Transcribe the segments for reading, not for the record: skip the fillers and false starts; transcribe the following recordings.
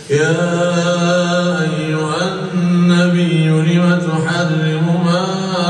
يا أيها النبي لم تحرم ما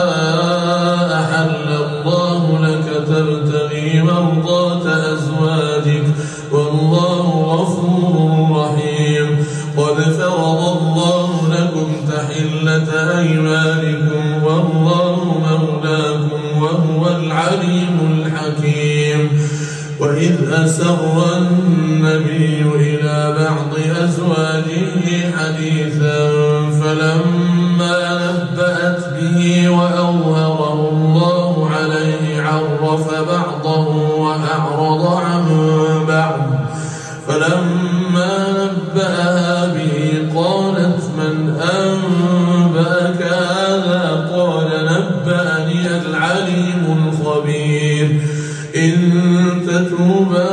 أحل الله لك تبتغي مرضات أزواجك والله غفور رحيم. قد فرض الله لكم تحلة أيمانكم والله مولاكم وهو العليم الحكيم. وإذ أسر النبي إلى بعض أزواجه حديثا فلما نبأت به وأظهره الله عليه عرف بعضه وأعرض عن بعض. فلما نبأها به قالت من أنبأك هذا؟ قال نبأني العليم الخبير. إن تتوبا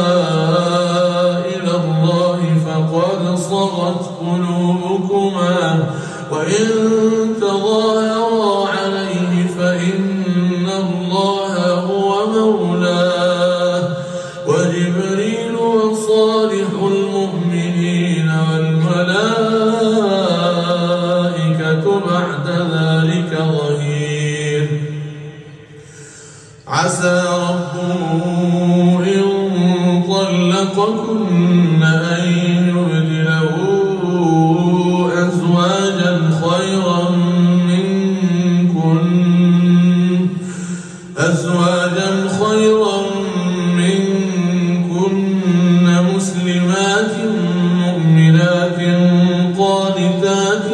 إلى الله فقد صغت قلوبكما وإن تظاهرا عليه فإن الله هو مولاه وجبريل وصالح المؤمنين والملائكة بعد ذلك ظهير. عسى ربه إن طلقكن أن يبدله أزواجا خيرا منكن مسلمات مؤمنات قانتات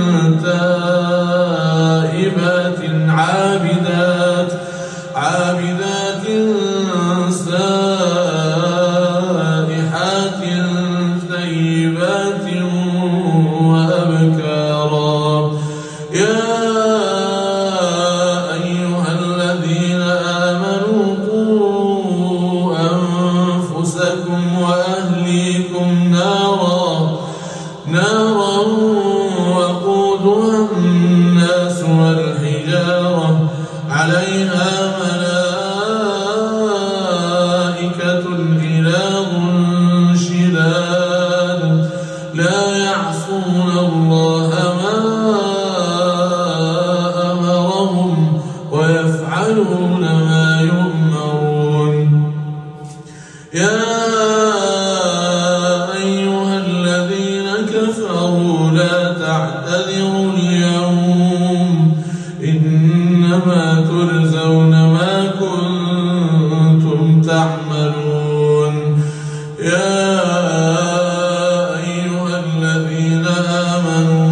تائبات عابدات سائحات ثيبات وأبكارا. يا أيها الذين آمنوا قوا أنفسكم وأهليكم نارا وقودها الناس والحجارة عليها ملائكة غلاظ شداد لا يعصون الله ما أمرهم ويفعلون ما يؤمرون. يا أيها الذين كفروا لا تعتذروا اليوم إنما تجزون ما كنتم تعملون. يا أيها الذين آمنوا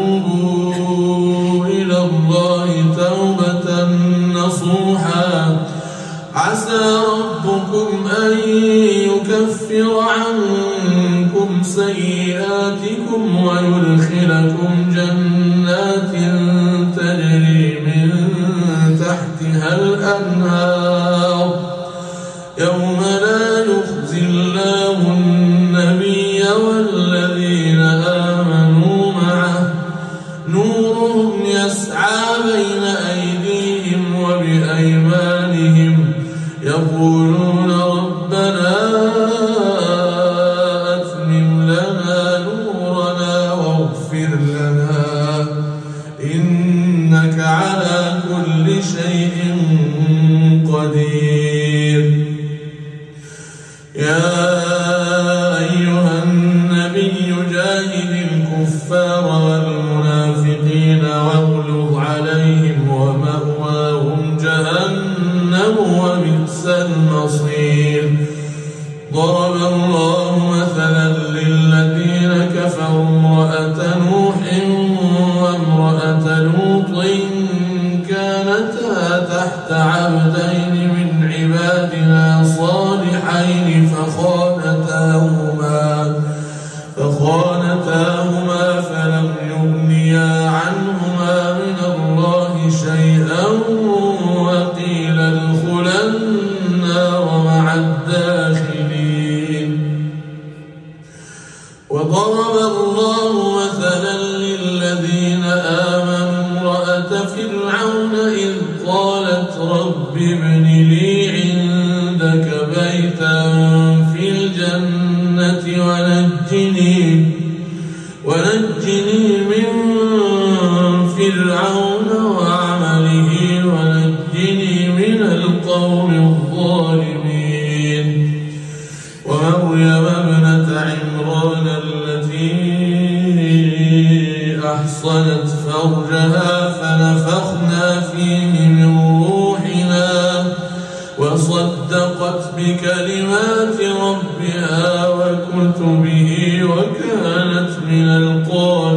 توبوا إلى الله توبة نصوحا عسى ربكم أن يكفر عنكم سيئاتكم ويدخلكم جنات تجري من تحتها الأنهار يوم لا يخزي الله النبي والذين آمنوا معه نورهم يسعى بين أيديهم وبأيمانهم يقولون ربنا أتمم لنا نورنا واغفر لنا إنك على كل شيء قدير. يا أيها النبي جاهد الكفار والمنافقين واغلظ عليهم ومأواهم جهنم وبئس المصير. ضرب الله مثلا للذين كفروا امرأة نوح وامرأة لوط كانتا تحت عبدين من عبادنا صالحين فخانتاهما فلم يغنيا عنهما من الله شيئا وقيل ادخلا النار مع الداخلين. وضرب الله مثلا للذين آمنوا امرأة فرعون إذ قالت رب ابن لي عندك بيتا في الجنة ونجني من فرعون وعمله ونجني من القوم الظالمين ومريم ابنة عمران التي أحصنت فرجها فنفخنا فيه من روحنا وصدقت بكلمات ربها وكتبه وكانت من القانتين